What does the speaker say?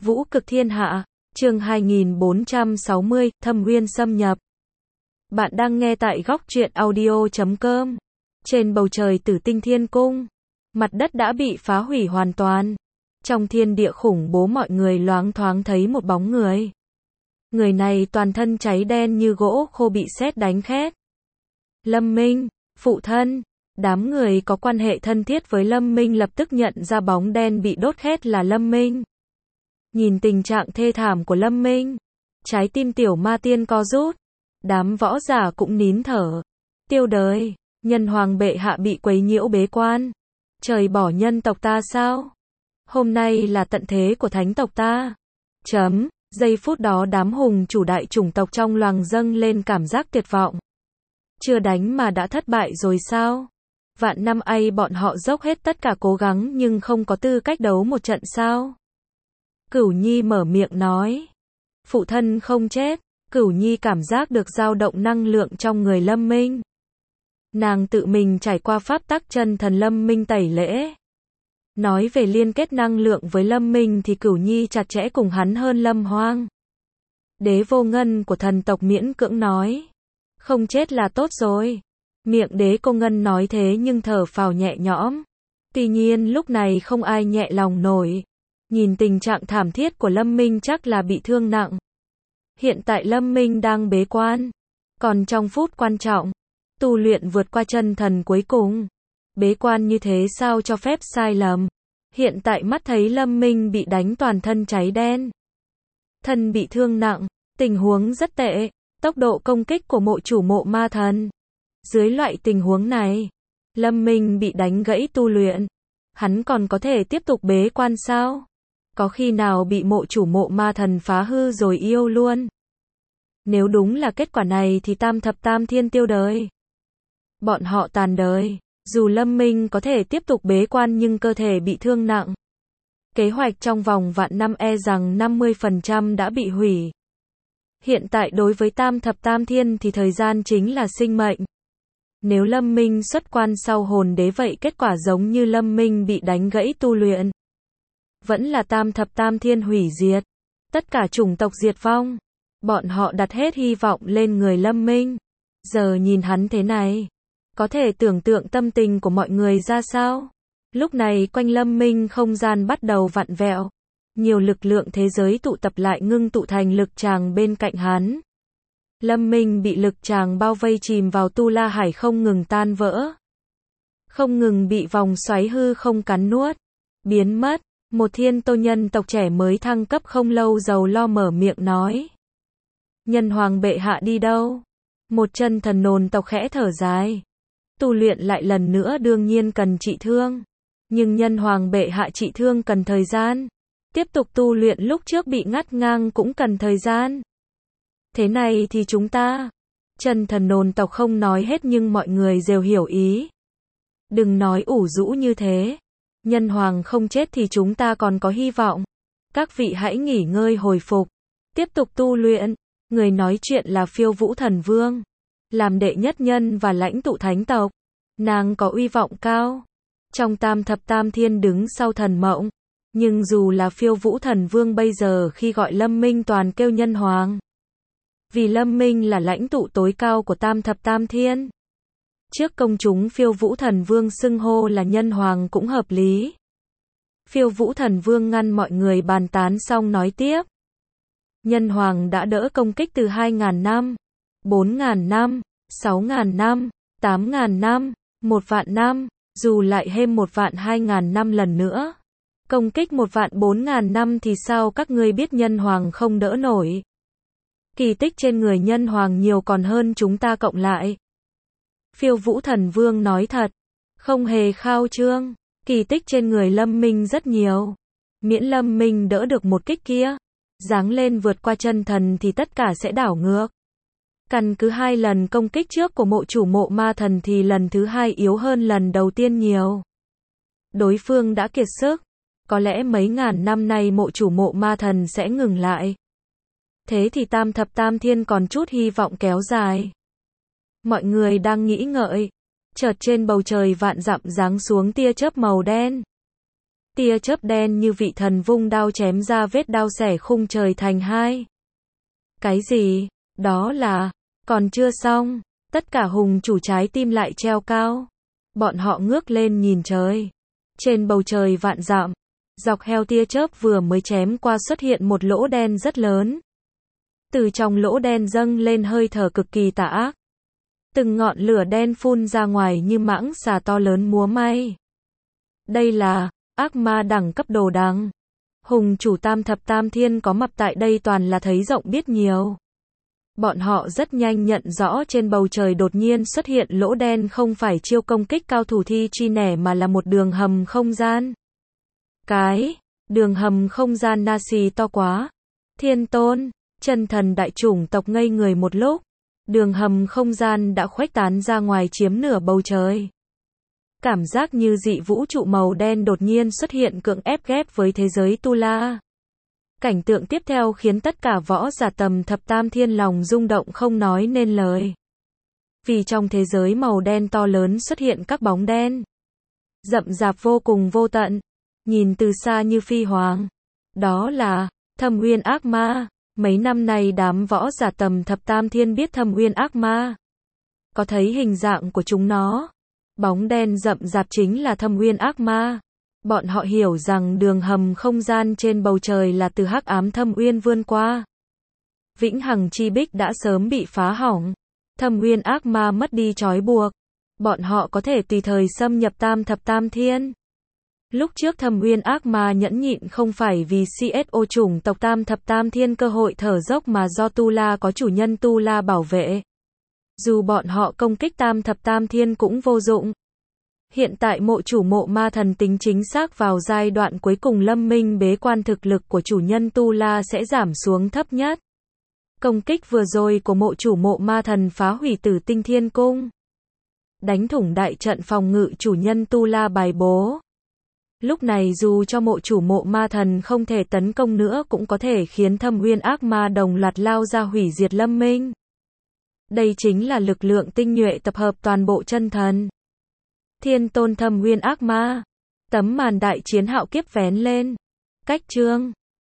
Vũ cực thiên hạ, chương 2460, Thâm Uyên xâm nhập. Bạn đang nghe tại góc truyện audio.com. Trên bầu trời Tử Tinh Thiên Cung, mặt đất đã bị phá hủy hoàn toàn. Trong thiên địa khủng bố mọi người loáng thoáng thấy một bóng người. Người này toàn thân cháy đen như gỗ khô bị sét đánh khét. Lâm Minh, phụ thân. Đám người có quan hệ thân thiết với Lâm Minh lập tức nhận ra bóng đen bị đốt khét là Lâm Minh. Nhìn tình trạng thê thảm của Lâm Minh, trái tim tiểu ma tiên co rút. Đám võ giả cũng nín thở. Tiêu đời, nhân hoàng bệ hạ bị quấy nhiễu bế quan. Trời bỏ nhân tộc ta sao? Hôm nay là tận thế của thánh tộc ta. Giây phút đó đám hùng chủ đại chủng tộc trong loằng dâng lên cảm giác tuyệt vọng. Chưa đánh mà đã thất bại rồi sao? Vạn năm ấy bọn họ dốc hết tất cả cố gắng nhưng không có tư cách đấu một trận sao? Cửu Nhi mở miệng nói. Phụ thân không chết. Cửu Nhi cảm giác được dao động năng lượng trong người Lâm Minh. Nàng tự mình trải qua pháp tắc chân thần Lâm Minh tẩy lễ. Nói về liên kết năng lượng với Lâm Minh thì Cửu Nhi chặt chẽ cùng hắn hơn Lâm Hoang. Đế Vô Ngân của thần tộc miễn cưỡng nói. Không chết là tốt rồi. Miệng Đế Cô Ngân nói thế nhưng thở phào nhẹ nhõm. Tuy nhiên lúc này không ai nhẹ lòng nổi. Nhìn tình trạng thảm thiết của Lâm Minh chắc là bị thương nặng. Hiện tại Lâm Minh đang bế quan. Còn trong phút quan trọng, tu luyện vượt qua chân thần cuối cùng. Bế quan như thế sao cho phép sai lầm. Hiện tại mắt thấy Lâm Minh bị đánh toàn thân cháy đen. Thân bị thương nặng, tình huống rất tệ. Tốc độ công kích của mộ chủ mộ ma thần. Dưới loại tình huống này, Lâm Minh bị đánh gãy tu luyện. Hắn còn có thể tiếp tục bế quan sao? Có khi nào bị mộ chủ mộ ma thần phá hư rồi yêu luôn? Nếu đúng là kết quả này thì tam thập tam thiên tiêu đời. Bọn họ tàn đời. Dù Lâm Minh có thể tiếp tục bế quan nhưng cơ thể bị thương nặng. Kế hoạch trong vòng vạn năm e rằng 50% đã bị hủy. Hiện tại đối với tam thập tam thiên thì thời gian chính là sinh mệnh. Nếu Lâm Minh xuất quan sau hồn đế vậy kết quả giống như Lâm Minh bị đánh gãy tu luyện. Vẫn là tam thập tam thiên hủy diệt. Tất cả chủng tộc diệt vong. Bọn họ đặt hết hy vọng lên người Lâm Minh. Giờ nhìn hắn thế này. Có thể tưởng tượng tâm tình của mọi người ra sao? Lúc này quanh Lâm Minh không gian bắt đầu vặn vẹo. Nhiều lực lượng thế giới tụ tập lại ngưng tụ thành lực tràng bên cạnh hắn. Lâm Minh bị lực tràng bao vây chìm vào tu la hải không ngừng tan vỡ. Không ngừng bị vòng xoáy hư không cắn nuốt. Biến mất. Một thiên tô nhân tộc trẻ mới thăng cấp không lâu giàu lo mở miệng nói. Nhân hoàng bệ hạ đi đâu? Một chân thần nồn tộc khẽ thở dài. Tu luyện lại lần nữa đương nhiên cần trị thương. Nhưng nhân hoàng bệ hạ trị thương cần thời gian. Tiếp tục tu luyện lúc trước bị ngắt ngang cũng cần thời gian. Thế này thì chúng ta. Chân thần nồn tộc không nói hết nhưng mọi người đều hiểu ý. Đừng nói ủ rũ như thế. Nhân hoàng không chết thì chúng ta còn có hy vọng. Các vị hãy nghỉ ngơi hồi phục. Tiếp tục tu luyện. Người nói chuyện là Phiêu Vũ Thần Vương. Làm đệ nhất nhân và lãnh tụ thánh tộc. Nàng có uy vọng cao. Trong tam thập tam thiên đứng sau thần mộng. Nhưng dù là Phiêu Vũ Thần Vương bây giờ khi gọi Lâm Minh toàn kêu nhân hoàng. Vì Lâm Minh là lãnh tụ tối cao của tam thập tam thiên. Trước công chúng Phiêu Vũ Thần Vương xưng hô là nhân hoàng cũng hợp lý. Phiêu Vũ Thần Vương ngăn mọi người bàn tán xong nói tiếp. Nhân hoàng đã đỡ công kích từ 2.000 năm, 4.000 năm, 6.000 năm, 8.000 năm, 1.000 năm, dù lại thêm 1.200.000 năm lần nữa. Công kích 1.400.000 năm thì sao các ngươi biết nhân hoàng không đỡ nổi. Kỳ tích trên người nhân hoàng nhiều còn hơn chúng ta cộng lại. Phiêu Vũ Thần Vương nói thật. Không hề khao trương. Kỳ tích trên người Lâm Minh rất nhiều. Miễn Lâm Minh đỡ được một kích kia. Giáng lên vượt qua chân thần thì tất cả sẽ đảo ngược. Căn cứ 2 lần công kích trước của mộ chủ mộ ma thần thì lần thứ 2 yếu hơn lần đầu tiên nhiều. Đối phương đã kiệt sức. Có lẽ mấy ngàn năm nay mộ chủ mộ ma thần sẽ ngừng lại. Thế thì tam thập tam thiên còn chút hy vọng kéo dài. Mọi người đang nghĩ ngợi. Chợt trên bầu trời vạn dặm giáng xuống tia chớp màu đen. Tia chớp đen như vị thần vung đao chém ra vết đao xẻ khung trời thành hai. Cái gì? Đó là... Còn chưa xong, tất cả hùng chủ trái tim lại treo cao. Bọn họ ngước lên nhìn trời. Trên bầu trời vạn dặm, dọc theo tia chớp vừa mới chém qua xuất hiện một lỗ đen rất lớn. Từ trong lỗ đen dâng lên hơi thở cực kỳ tà ác. Từng ngọn lửa đen phun ra ngoài như mãng xà to lớn múa may. Đây là ác ma đẳng cấp đồ đằng. Hùng chủ tam thập tam thiên có mặt tại đây toàn là thấy rộng biết nhiều. Bọn họ rất nhanh nhận rõ trên bầu trời đột nhiên xuất hiện lỗ đen không phải chiêu công kích cao thủ thi chi nẻ mà là một đường hầm không gian. Cái đường hầm không gian Nasi to quá. Thiên Tôn, chân thần đại chủng tộc ngây người một lúc. Đường hầm không gian đã khuếch tán ra ngoài chiếm nửa bầu trời. Cảm giác như dị vũ trụ màu đen đột nhiên xuất hiện cưỡng ép ghép với thế giới Tu La. Cảnh tượng tiếp theo khiến tất cả võ giả tầm thập tam thiên lòng rung động không nói nên lời. Vì trong thế giới màu đen to lớn xuất hiện các bóng đen. Rậm rạp vô cùng vô tận. Nhìn từ xa như phi hoàng. Đó là Thâm Uyên ác ma. Mấy năm nay đám võ giả tầm thập tam thiên biết Thâm Uyên ác ma. Có thấy hình dạng của chúng nó. Bóng đen rậm rạp chính là Thâm Uyên ác ma. Bọn họ hiểu rằng đường hầm không gian trên bầu trời là từ hắc ám Thâm Uyên vươn qua. Vĩnh hằng chi bích đã sớm bị phá hỏng. Thâm Uyên ác ma mất đi trói buộc. Bọn họ có thể tùy thời xâm nhập tam thập tam thiên. Lúc trước Thâm Uyên ác ma nhẫn nhịn không phải vì CSO chủng tộc tam thập tam thiên cơ hội thở dốc mà do Tu La có chủ nhân Tu La bảo vệ. Dù bọn họ công kích tam thập tam thiên cũng vô dụng. Hiện tại mộ chủ mộ ma thần tính chính xác vào giai đoạn cuối cùng lâm minh bế quan thực lực của chủ nhân Tu La sẽ giảm xuống thấp nhất. Công kích vừa rồi của mộ chủ mộ ma thần phá hủy Tử Tinh Thiên Cung. Đánh thủng đại trận phòng ngự chủ nhân Tu La bài bố. Lúc này dù cho mộ chủ mộ ma thần không thể tấn công nữa cũng có thể khiến Thâm Uyên ác ma đồng loạt lao ra hủy diệt lâm minh. Đây chính là lực lượng tinh nhuệ tập hợp toàn bộ chân thần. Thiên Tôn Thâm Uyên ác ma. Tấm màn đại chiến hạo kiếp vén lên. Cách chương